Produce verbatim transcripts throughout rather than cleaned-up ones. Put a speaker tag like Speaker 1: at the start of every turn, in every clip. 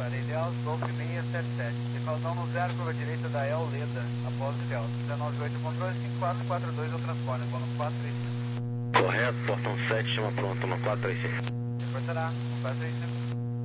Speaker 1: Parelhão, Golf seiscentos e setenta e sete. Defausão no zero, curva direita da El Leda, após o Delta. dezenove oito controle, cinco quatro quatro dois ao transpone, vou no quatro três cinco.
Speaker 2: Correto, portão sete, chama pronto, no quatro três cinco.
Speaker 1: Reportará, no quatro três cinco.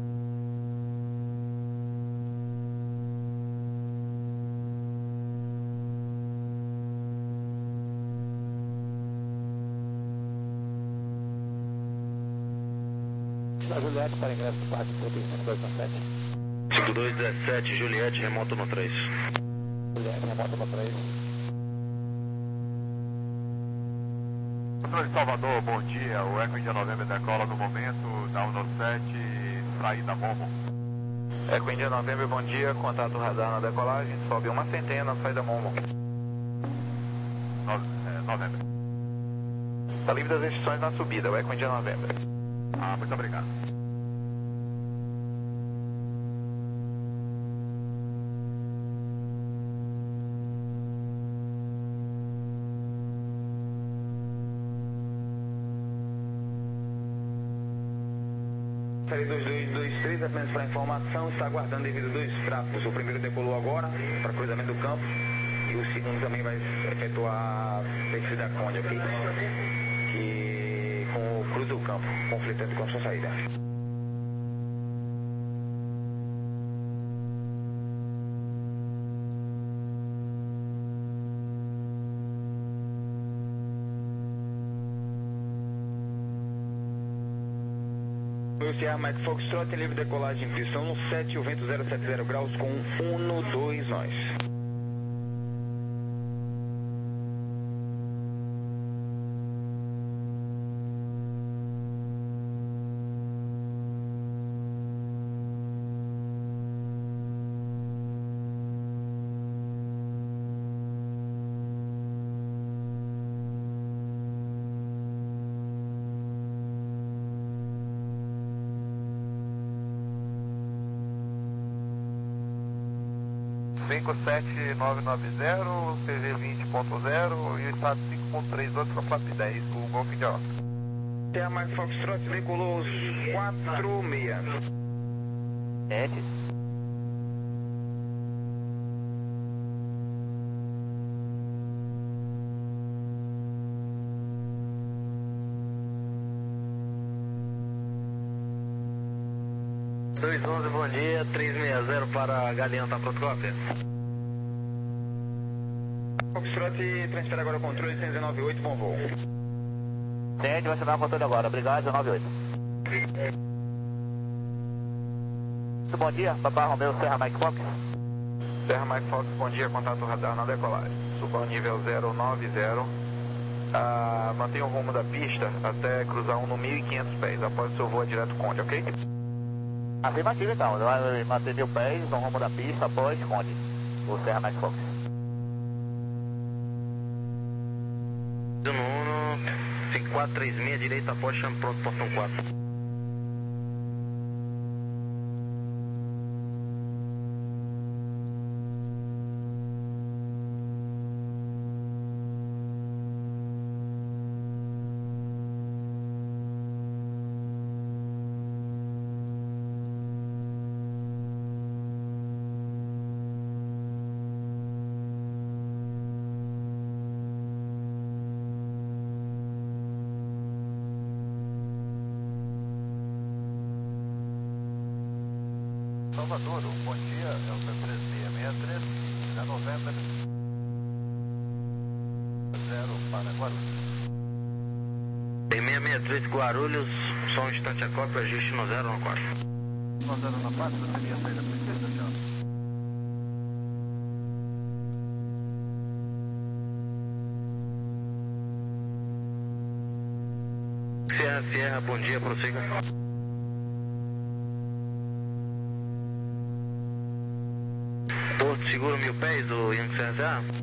Speaker 3: Da Juliette para ingresso do parque, cinco dois sete.
Speaker 2: cinco dois um sete, Juliette, remoto no três.
Speaker 3: Juliette, remoto no três.
Speaker 4: Controle Salvador, bom dia. O Eco India November decola no momento, da um sete, saída Momo.
Speaker 1: Eco India November, bom dia. Contato radar na decolagem, sobe uma centena, saída Momo.
Speaker 4: No, é, novembro.
Speaker 1: Está livre das restrições na subida, o Eco India November.
Speaker 4: Ah, muito obrigado.
Speaker 5: Série dois dois dois três, apenas para informação, está aguardando devido dois tráfegos. O primeiro decolou agora, para cruzamento do campo, e o segundo também vai efetuar perfil da Conde aqui, que com o cruz do campo, conflitando com a sua saída. O Sierra Mike Foxtrot tem livre decolagem em pistão no sete, o vento zero sete zero graus com Uno dois nós.
Speaker 1: cinco sete nove nove zero, C G vinte ponto zero e o estado cinco ponto três dois com a Flap dez, o Golf de Oscar.
Speaker 5: Sierra Mike Foxtrot decolou os quatro seis.
Speaker 1: sete.
Speaker 2: dois onze, bom dia, três seis zero para Galeão, tá pronto, cópia?
Speaker 5: Foxtrot transfere agora o controle cento e dezenove oito, bom voo.
Speaker 1: sete, vai chamar o controle agora, obrigado, dezenove oito. Muito bom dia, Papai Romeu, Serra Mike Fox. Serra Mike Fox, bom dia, contato radar na decolagem. Suba ao nível zero nove zero. Ah, mantenha o rumo da pista até cruzar um no mil e quinhentos pés, após o seu voo direto Conde, ok? Afirmativo então, vai manter mil pés no rumo da pista após Conde, o Serra Mike Fox.
Speaker 2: No Uno, cinco quatro três seis, direita após, chama pronto, portão quatro.
Speaker 1: Salvador, um bom dia, é o P três seis seis três, da Novembro, zero para Guarulhos.
Speaker 2: Tem seis seis três Guarulhos, só um instante a cópia, ajuste no zero no quatro.
Speaker 1: Mandando na quatro, você queria sair da princesa, John?
Speaker 2: Sierra, Sierra, bom dia, prossiga. Porto Seguro mil pés, do Yankee C S A.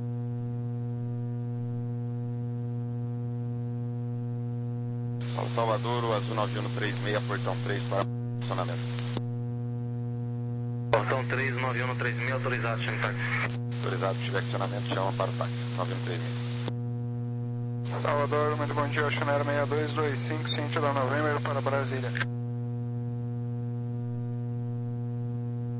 Speaker 4: Paulo Salvador, o Azul nove um três seis, portão três para funcionamento.
Speaker 2: Portão três, nove um três seis, autorizado, chama táxi.
Speaker 4: Autorizado, se tiver acionamento, chama para o táxi, nove um três seis.
Speaker 6: Salvador, muito bom dia, Oceanário seis dois dois cinco, sentido da Novembro para Brasília.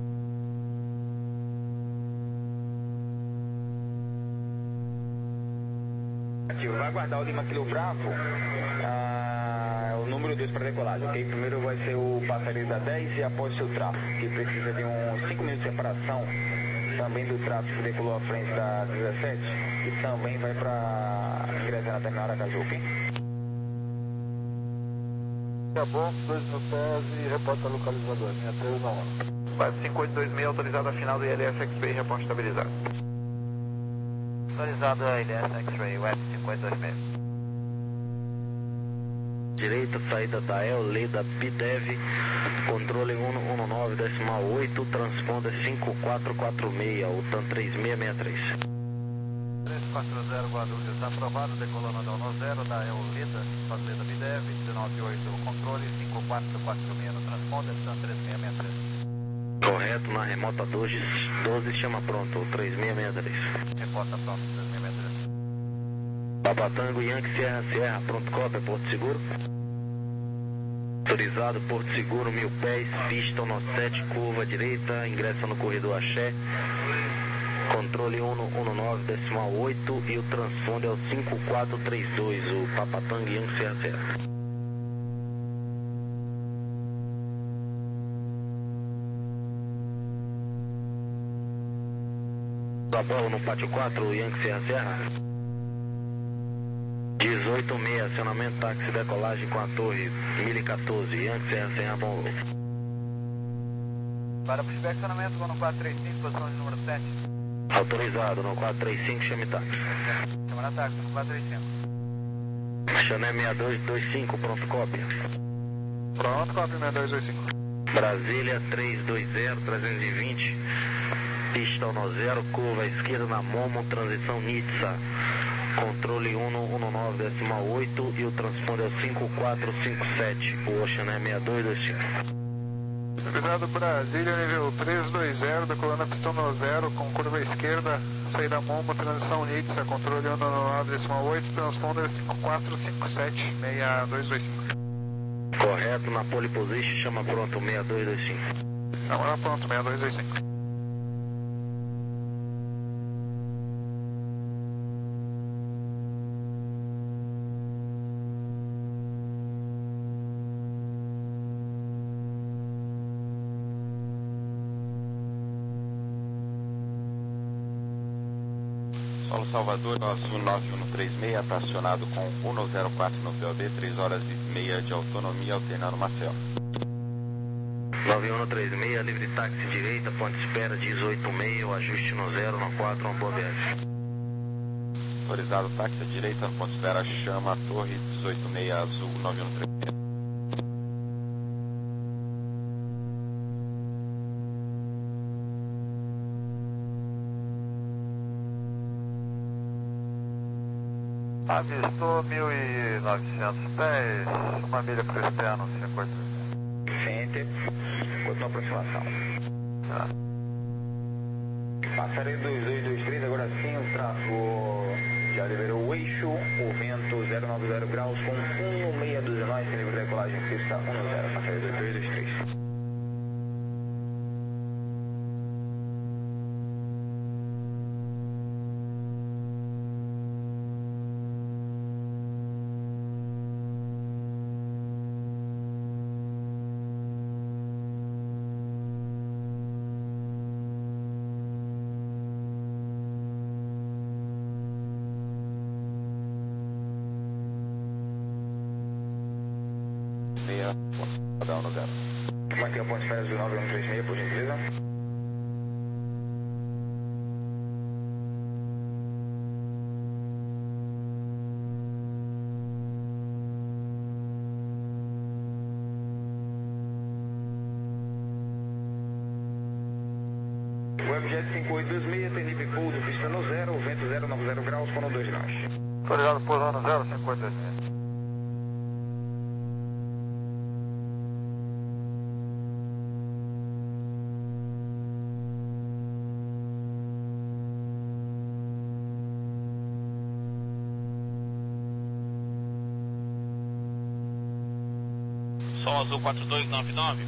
Speaker 5: Afirmativo. Vai aguardar o Lima Kilo Bravo, ah, o número dois para decolagem, ok? Primeiro vai ser o passageiro da dez e após o seu tráfego, que precisa de uns cinco minutos de separação também do tráfego que decolou à frente da dezessete e também vai para ingressar na terminal Aracaju, ok?
Speaker 6: Tá bom, dois mil pés e reporta localizador, minha três na hora.
Speaker 1: Vai cinco oito dois seis, autorizado a final do I L S X-Ray, reporte estabilizado.
Speaker 2: Autorizado a I L S X-Ray, West cinco oito dois seis. Direita, saída da E L, da P D E V, controle cento e nove decimal oito, transponder cinco quatro quatro seis, o TAM três seis seis três.
Speaker 1: três quatro zero Guarulhos, aprovado, decolando da um zero, da E L, fazenda P D E V, dezenove oito, controle cinco quatro quatro seis no transponder, TAM três seis seis três.
Speaker 2: Correto, na remota doze, doze chama pronto, três seis seis três.
Speaker 1: Reporta pronto, três seis seis três.
Speaker 2: Papa Tango, Yankee, Sierra, Sierra, pronto, cópia, Porto Seguro. Autorizado, Porto Seguro, mil pés, pista no sete, curva direita, ingressa no corredor Axé. Controle cento e nove decimal oito e o transponder é o cinco quatro três dois, o Papa Tango, Yankee, Sierra, Sierra. Da bola no pátio quatro, Yankee Serra Serra. dezoito seis, acionamento táxi decolagem com a torre mil e quatorze, Yankee Serra Serra, bom.
Speaker 1: Para pushback, acionamento no quatro três cinco, posição de número sete.
Speaker 2: Autorizado no quatro três cinco, chame táxi.
Speaker 1: Chama táxi no quatro três cinco.
Speaker 2: Chané seis dois dois cinco, pronto, cópia.
Speaker 6: Pronto, cópia seis dois dois cinco.
Speaker 2: Brasília três dois zero, trezentos e vinte. Pista no zero, curva à esquerda na Momo, transição Nitsa. Controle cento e nove decimal oito e o transponder é cinco quatro cinco sete, o Ocean é seis dois dois cinco.
Speaker 6: Cuidado Brasília, nível três dois zero, decolando a pistão no zero, com curva à esquerda, saída Momo, transição Nitsa, controle cento e nove decimal oito, transponder cinco quatro cinco sete, seis dois dois cinco.
Speaker 2: Correto, na pole position, chama pronto, seis dois dois cinco.
Speaker 6: Chama pronto, seis dois dois cinco.
Speaker 7: Solo Salvador, nosso nove um três seis, está acionado com cento e zero quatro no P O B, três horas e meia de autonomia, alternando Marcel.
Speaker 2: nove um três seis, livre táxi direita, ponte espera dezoito seis, o ajuste no zero, no quatro, uma boa viagem.
Speaker 7: Autorizado táxi à direita, no ponto espera, chama a torre dezoito seis azul, nove um três seis.
Speaker 1: Avistou mil e novecentos pés, uma milha para o externo, cinco oito.
Speaker 5: Center, continua a aproximação.
Speaker 1: Tá.
Speaker 5: Passaredo dois dois dois três, agora sim o tráfego já liberou o eixo, o vento zero nove zero graus com um seis doze nós, sem nível de decolagem pista um zero, passaredo dois dois dois três.
Speaker 7: Padrão no zero.
Speaker 5: Mantenha o ponto de espera do nove um três seis, por gentileza. Webjet cinco oito dois seis, tem nível pouso, pista no zero, vento zero nove zero graus, com dois nós.
Speaker 1: Autorizado pousando zero cinco oito dois seis.
Speaker 2: Sol Azul quatro dois nove nove.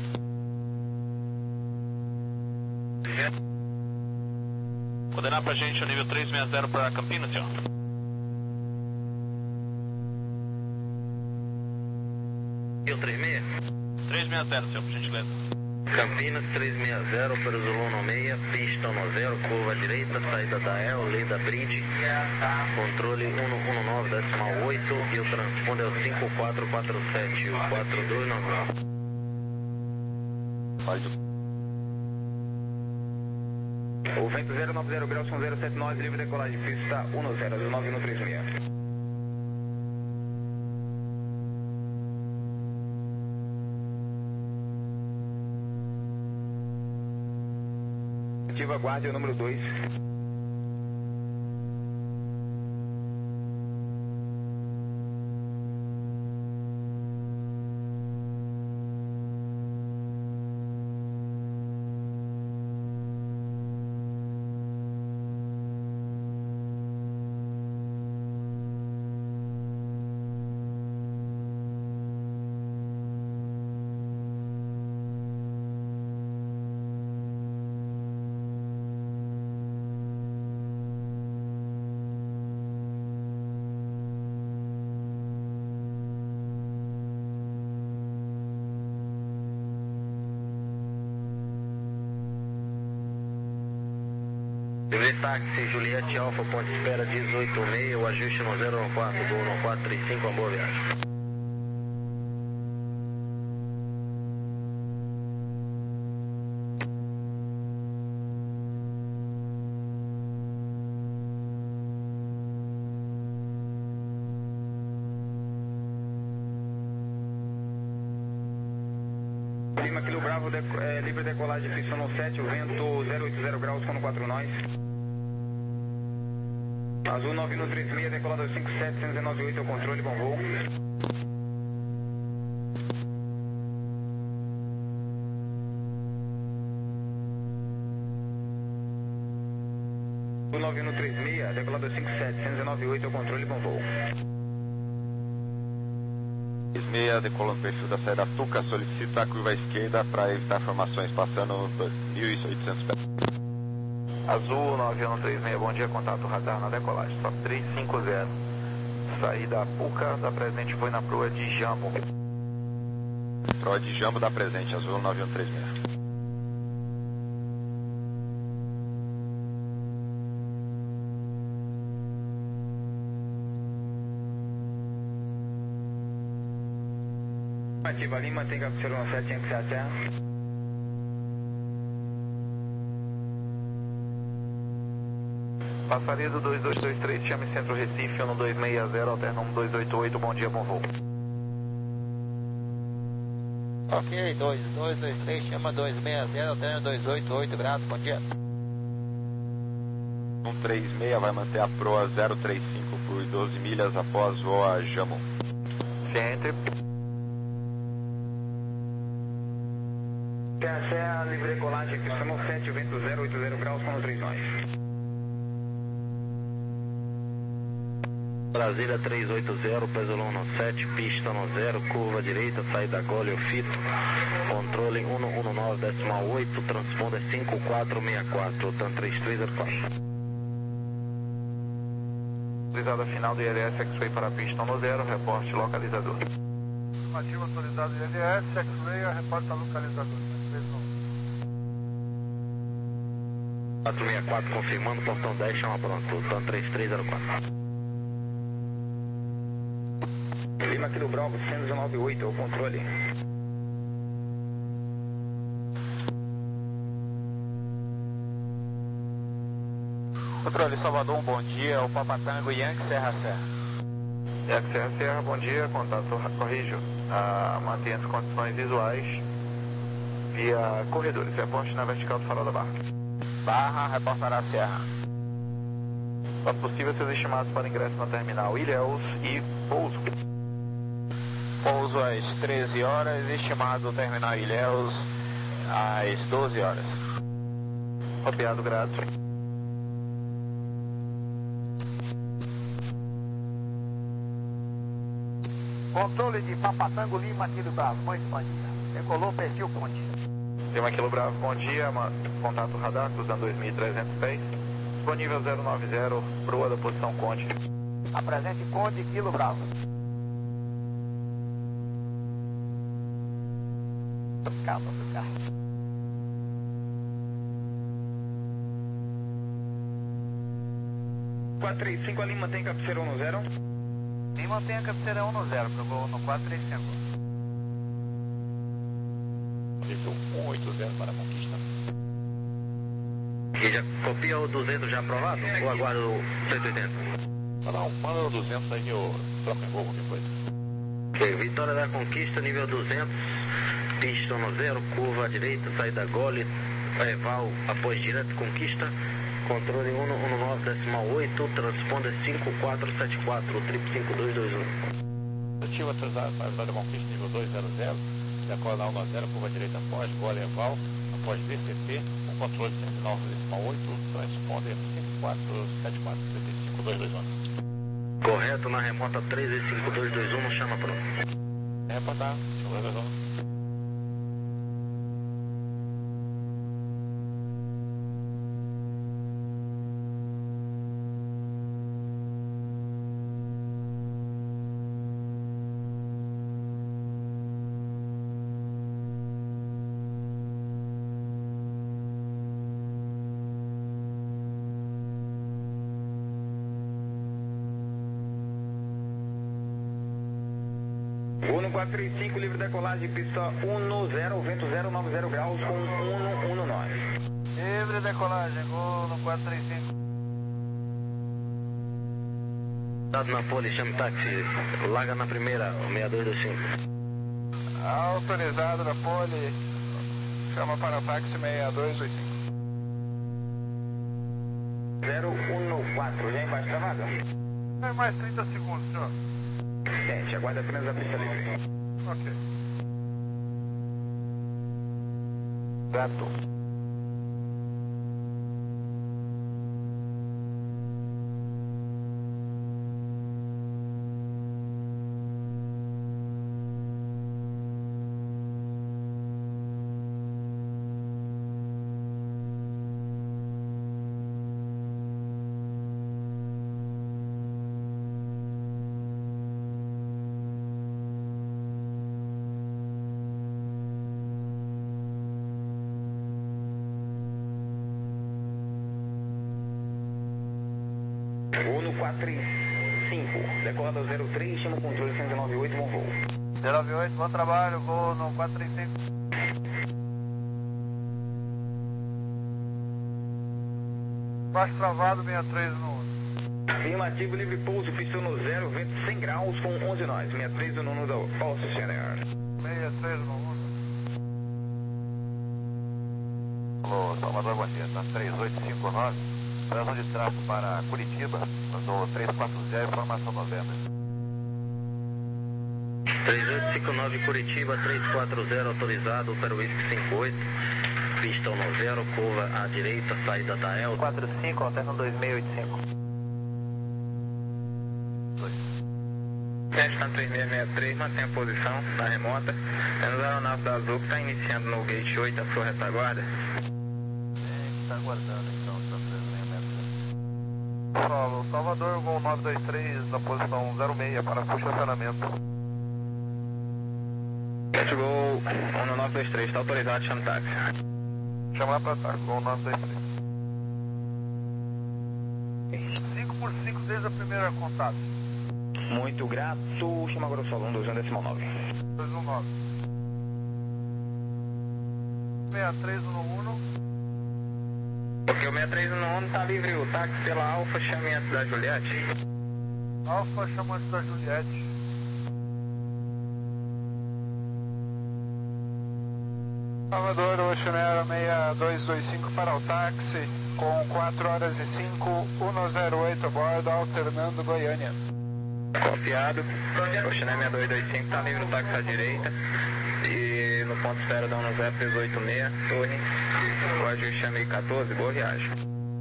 Speaker 2: Coordenar pra gente o nível três seis zero para Campinas, senhor. E o três seis?
Speaker 8: três seis zero, senhor, por gentileza.
Speaker 2: Campinas três seis zero, para o Zuluno seis, pista no zero, curva direita, saída da El, Leda Bridge, controle cento e nove decimal oito e o transponder é o cinco quatro quatro sete, o quatro dois nove nove.
Speaker 7: Pode.
Speaker 5: O vento zero nove zero graus com zero sete nove, livre decolagem, pista um zero, nove um três seis. Ativa, aguarde o número dois.
Speaker 2: Livre táxi, Juliette Alfa, ponte de espera dezoito seis, o ajuste no zero um quatro, do um quatro três cinco, uma boa viagem.
Speaker 5: Lima, Kilo Bravo, deco, é, livre decolagem, pista no sete, o vento zero oito zero graus, com quatro nós. Azul nove um três seis, decolador cinco sete, cento e nove oito, o controle, bom voo. Azul nove um três seis, decolador cinco sete, cento e nove oito, o controle, bom voo.
Speaker 7: três seis, decolando o perfil da saída Tuca, solicita a curva esquerda para evitar formações passando dois mil e oitocentos pés.
Speaker 1: Azul nove um três seis, bom dia, contato radar na decolagem, só três cinco zero. Saída Puca da presente foi na proa de Jambo.
Speaker 7: Proa de Jambo da presente, Azul nove um três seis.
Speaker 5: Ativa Lima, tem captura no sete, tinha que ser a terra.
Speaker 1: Passaria do dois dois dois três, chame Centro Recife, um dois seis zero, alterna um dois oito oito, bom dia, bom voo.
Speaker 3: Ok, dois dois dois três, chama dois seis zero, alterna dois oito oito graus, bom dia.
Speaker 7: um três seis vai manter a proa zero três cinco por doze milhas após voo a Jammu.
Speaker 1: Ciente.
Speaker 5: Terra Serra, livre decolagem, pista no sete, o vento zero oito zero graus, com três nós.
Speaker 2: Brasília três oito zero, Pesolão no sete, pista no zero, curva direita, saída Gole, Fito, controle cento e nove decimal oito, transponder cinco quatro seis quatro, TAM três três zero quatro.
Speaker 1: Localizada final do I L S, X-Ray para a pista no zero, reporte localizador.
Speaker 6: Afirmativa atualizado do I L S, X-Ray, reporta localizador.
Speaker 2: quatro seis quatro, confirmando, portão dez, chama pronto, TAM três três zero quatro.
Speaker 5: Lima, Kilo Bravo, cento e nove oito, o controle.
Speaker 3: Controle Salvador, um bom dia, o Papatango Yankee Serra Serra.
Speaker 1: Yankee Serra Serra, bom dia, contato corrijo, ah, mantenha as condições visuais via corredores, reporte na vertical do farol da barra.
Speaker 3: Barra, reportará Serra.
Speaker 1: Quando possível, seus estimados para ingresso na terminal Ilhéus e pouso.
Speaker 3: Pouso às treze horas, estimado terminal Ilhéus às doze horas.
Speaker 1: Copiado, grato.
Speaker 3: Controle de Papatango Lima, Kilo Bravo, muito bom dia. Decolou, perfil ponte.
Speaker 1: Lima, Kilo Bravo, bom dia, contato radar, cruzando dois mil e trezentos pés. Disponível zero nove zero, proa da posição Conde.
Speaker 3: Apresente Conde, Kilo Bravo. Calma do carro.
Speaker 5: quatro três cinco ali, mantém cabeceira um zero.
Speaker 3: E mantém a cabeceira um zero, pro gol no quatro três cinco.
Speaker 4: Nível um oito zero para a conquista.
Speaker 2: E já copia o duzentos já aprovado? Ou aguarda o cento e oitenta?
Speaker 4: Não, não, manda o duzentos aí que eu troco em gol qualquer coisa.
Speaker 2: Ok, Vitória da Conquista, nível duzentos, pista no zero, curva à direita, saída gole, Eval, após direto, Conquista, controle um um nove decimal oito, transponder cinco quatro sete quatro, triplo cinco dois dois um.
Speaker 4: Ativa atrasado para a Vitória da Conquista, nível dois zero zero, decola um zero, curva à direita após, gole Eval, após V C P, com controle cento e nove decimal oito, transponder cinco quatro sete quatro, triplo cinco dois dois um.
Speaker 2: Correto, na remota três cinco dois dois um, não chama pronto.
Speaker 4: Reportar, cinco dois dois um.
Speaker 5: Uno quatro três cinco, livre decolagem, pista um zero, vento zero nove zero graus com um um nove.
Speaker 3: Livre decolagem, gol no quatro três cinco.
Speaker 2: Dado na pole, chame táxi, larga na primeira, seis dois dois cinco.
Speaker 6: Autorizado na pole, chama para táxi seis dois dois cinco.
Speaker 5: zero um quatro, já embaixo travada?
Speaker 6: É mais trinta segundos, senhor.
Speaker 5: Gente, aguarda apenas a pista livre.
Speaker 6: Ok.
Speaker 5: Gato. Uno quatro três cinco, decolada zero três, chama o controle cento e nove oito, bom voo.
Speaker 3: zero nove oito, bom trabalho, gol no quatro três cinco.
Speaker 6: Baixo travado, seis três no um.
Speaker 5: Afirmativo, livre pouso, pista no zero, vento cem graus com onze nós. sessenta e três no Nuno da Falso Senior.
Speaker 6: seis três no um.
Speaker 4: Alô, Salvador, bom dia, tá três oito cinco nove. Razão de tráfego para Curitiba, mandou três quatro zero, informação novembro.
Speaker 2: três oito cinco nove Curitiba, três quatro zero autorizado, para o Whisky cinco oito, pista um zero, curva à direita, saída da El.
Speaker 3: quatro cinco, alterno dois seis oito cinco.
Speaker 1: Está três seis seis três, mantém a posição na remota. Temos a aeronave da Azul que está iniciando no gate oito, a sua retaguarda.
Speaker 3: É, está aguardando então, está três seis seis três.
Speaker 6: Solo, Salvador, gol nove dois três, na posição zero seis para funcionamento.
Speaker 1: Jet Gol um nove dois três, está autorizado, chama táxi.
Speaker 6: Chamar para táxi, gol nove dois três. cinco por cinco desde a primeira contato.
Speaker 5: Muito grato, chama agora o solo um dois um decimal nove.
Speaker 6: dois um nove. seis três no um.
Speaker 1: Porque o seis três um um está livre o táxi pela Alfa, chame antes da Juliette.
Speaker 6: Alfa chamante da Juliette. Salvador, Oceanera seis dois dois cinco para o táxi, com quatro horas e cinco, um zero oito a bordo, alternando Goiânia.
Speaker 1: Confiado, o China seis dois dois cinco está livre no táxi à direita. E no ponto zero da um zero três oito seis, torre, o ajuste chame quatorze, boa viagem.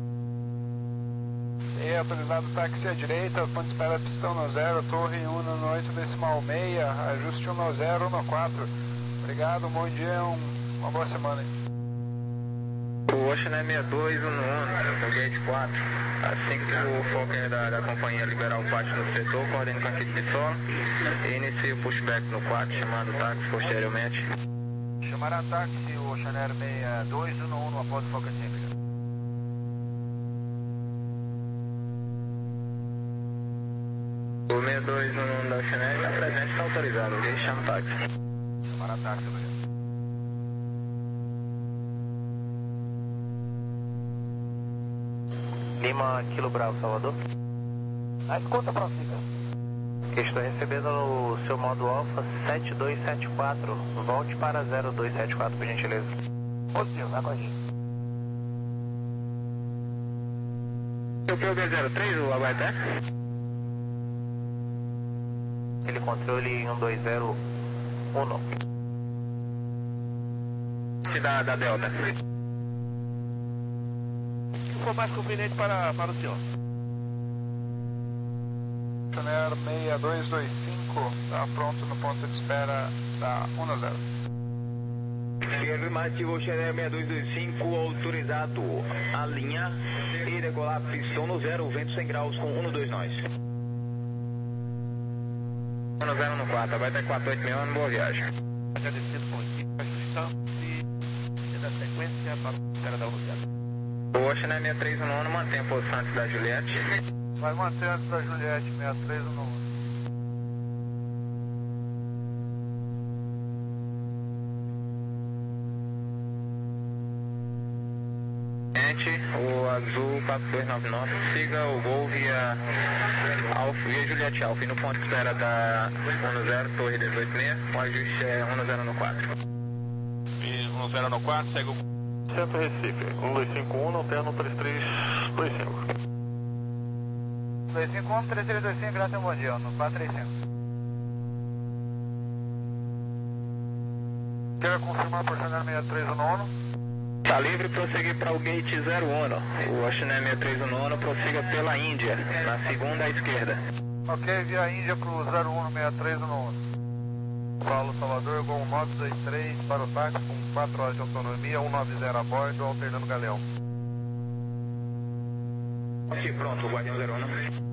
Speaker 6: E autorizado táxi à direita, ponto de espera pistão no zero, torre um no oito decimal seis, ajuste um no zero, um no quatro. Obrigado, bom dia, um, uma boa semana.
Speaker 1: O Ocean é seis dois um um, no gate quatro. Assim que o Fokker da, da companhia liberar o pátio no setor, coordene com a equipe de solo e inicia o pushback no quatro, chamando o táxi posteriormente.
Speaker 6: Chamará táxi, o Oceanair seis dois um um após o Foca Cívica.
Speaker 3: O seis dois um um da Oceanair está presente, está autorizado, alguém chama o táxi.
Speaker 6: Chamará táxi, obrigado.
Speaker 3: Lima, Kilo Bravo, Salvador.
Speaker 6: Na escuta, prossiga.
Speaker 3: Estou recebendo o seu modo Alfa sete dois sete quatro. Volte para zero dois sete quatro, por gentileza.
Speaker 6: Positivo, vai com a gente.
Speaker 3: O P B zero três, o Aguaité? Ele controle um dois zero um. Da, da Delta.
Speaker 8: O que for mais conveniente para, para o senhor?
Speaker 6: Oceanair seis dois dois cinco, está pronto no ponto de espera da um zero.
Speaker 5: Afirmativo, Oceanair seis dois dois cinco, autorizado a linha e decolar pistão no zero, vento cem graus com um dois nós.
Speaker 3: um zero um quatro, vai ter quatro oito mil, boa viagem.
Speaker 8: Agradecido por aqui, a instrução e da sequência para a espera da Luciana.
Speaker 3: O Oceanair seis três um um mantém a posição antes da Juliette.
Speaker 6: Vai manter antes da Juliette, seis três um um.
Speaker 3: O Azul quatro dois nove nove, siga o voo via Alfa, via Juliette Alfa, e no ponto de espera da um zero, Torre dezoito seis, o ajuste é um zero um quatro.
Speaker 8: E um zero um quatro, segue o...
Speaker 1: Centro Recife, um dois cinco um, alterno três três dois cinco.
Speaker 6: dois cinco um, três três dois cinco, graças a bom dia, no quatro três cinco. Quero confirmar por Oceanair seis três um um.
Speaker 3: Está livre, prosseguir para o gate zero um. O Oceanair seis três um um prossiga pela Índia, na segunda à esquerda.
Speaker 6: Ok, via Índia para o zero um seis três um um. Paulo Salvador, Gol nove dois três para o táxi com quatro horas de autonomia, cento e noventa a bordo, alternando galeão.
Speaker 5: Ok, pronto, Guardião zero um.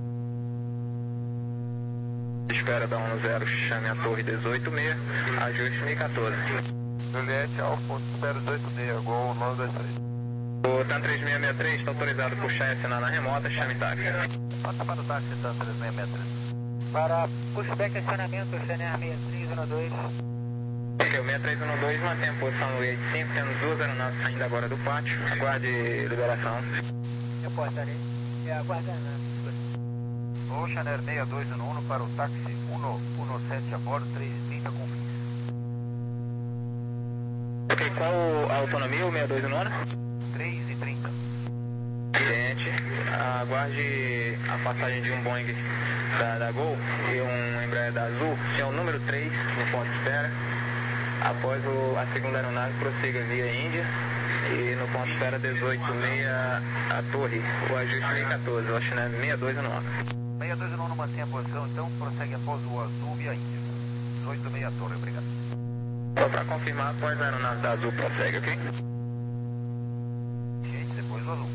Speaker 3: Espera da um zero, chame a Torre dezoito seis, ajuste mil e quatorze.
Speaker 6: Juliette, Alfa, espera dezoito seis, Gol nove dois três.
Speaker 3: O TAM três seis seis três está autorizado a puxar e assinar na remota, chame táxi.
Speaker 6: Passa para o táxi, TAM três seis seis três.
Speaker 9: Para pushback acionamento, Oceanair seis três um dois.
Speaker 3: Ok, o seis três um dois mantém a posição no oitenta e cinco, temos duas aeronaves saindo agora do pátio, aguarde liberação.
Speaker 9: Reportarei. É, aguardando.
Speaker 6: Oceanair seis dois um um para o táxi cento e dezessete a bordo, três trinta com fins.
Speaker 3: Ok, qual a autonomia, o seis dois um um?
Speaker 6: três e trinta.
Speaker 3: Cliente, aguarde a passagem de um Boeing da, da Gol e um Embraer da Azul, que é o número três no ponto de espera. Após o, a segunda aeronave, prossiga via Índia e no ponto de espera dezoito seis a Torre, o ajuste mil e quatorze, o Oceanair seis dois um um.
Speaker 6: seis dois um um mantém a posição, então prossegue após o Azul via Índia. dezoito seis a Torre, obrigado.
Speaker 3: Só para confirmar, após a aeronave da Azul, prossegue, ok?
Speaker 6: Gente, depois o Azul.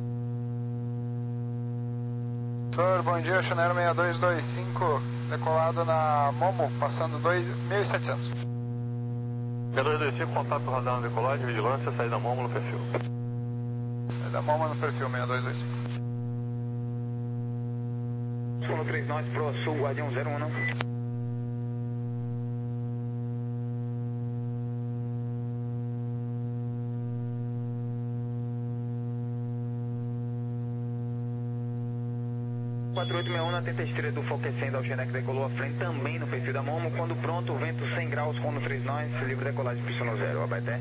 Speaker 10: Senhor, bom dia, Oceanair seis dois dois cinco, decolado na Momo, passando mil e setecentos.
Speaker 1: seis dois dois cinco, contato radar na decolagem, vigilância, saída Momo no perfil.
Speaker 10: Saída Momo no perfil, seis dois dois cinco.
Speaker 5: um três nove, pro sul, Guardião zero um. quatro oito seis um na tenta esteira do Fokker cem da Oceanair que decolou à frente, também no perfil da Momo. Quando pronto, vento cem graus com um três nove, livre decolagem pista no zero, Abaeté.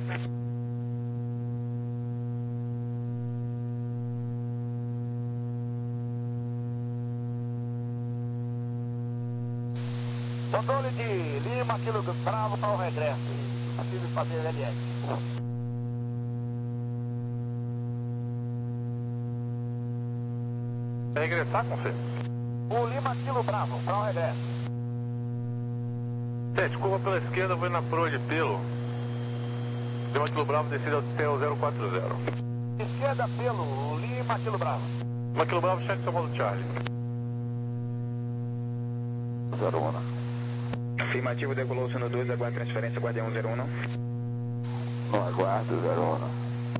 Speaker 6: Controle de Lima, Kilo Bravo para o regresso. Possível fazer L S.
Speaker 1: Quer regressar com você?
Speaker 6: O Lima, Kilo Bravo para o regresso.
Speaker 1: sete, curva pela esquerda, vou na proa de pelo. Lima, Kilo Bravo, descida até o zero quatro zero.
Speaker 6: Esquerda pelo Lima, Kilo Bravo.
Speaker 1: Lima, Kilo Bravo, cheque seu modo Charlie.
Speaker 6: zero um.
Speaker 5: Afirmativo, decolou o Sino dois, aguarda transferência, Guardião zero um.
Speaker 1: No aguardo, zero um.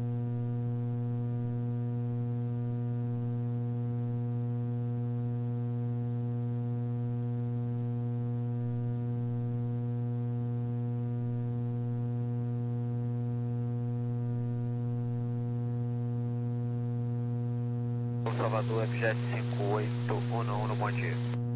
Speaker 2: Salvador, F-Jet cinco oito um um, bom dia.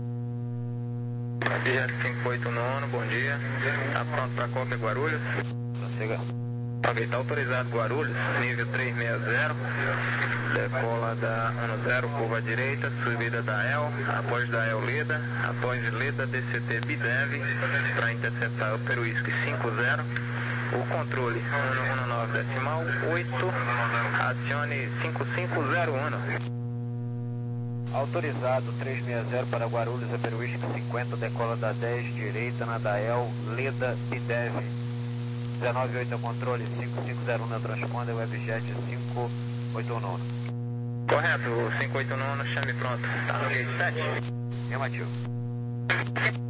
Speaker 3: F-Jet cinco oito um, bom dia. Tá pronto para Coca Guarulhos?
Speaker 2: Prossiga.
Speaker 3: Ok, tá autorizado Guarulhos, nível trezentos e sessenta, decola da dez, curva direita, subida da E L, após da E L Leda, após Leda D C T Bidev, para interceptar o Peruísque cinco zero, o controle um um nove decimal oito, acione cinco cinco zero um.
Speaker 2: Autorizado trezentos e sessenta para Guarulhos, a Peruísque cinquenta, decola da dez, direita na Dael, Leda, Bidev, dezenove oito é o controle, cinco cinco zero um na transponder, Webjet cinco oito um um.
Speaker 3: Correto, cinco oito um, chame pronto. Tá no gate sete?
Speaker 2: Afirmativo.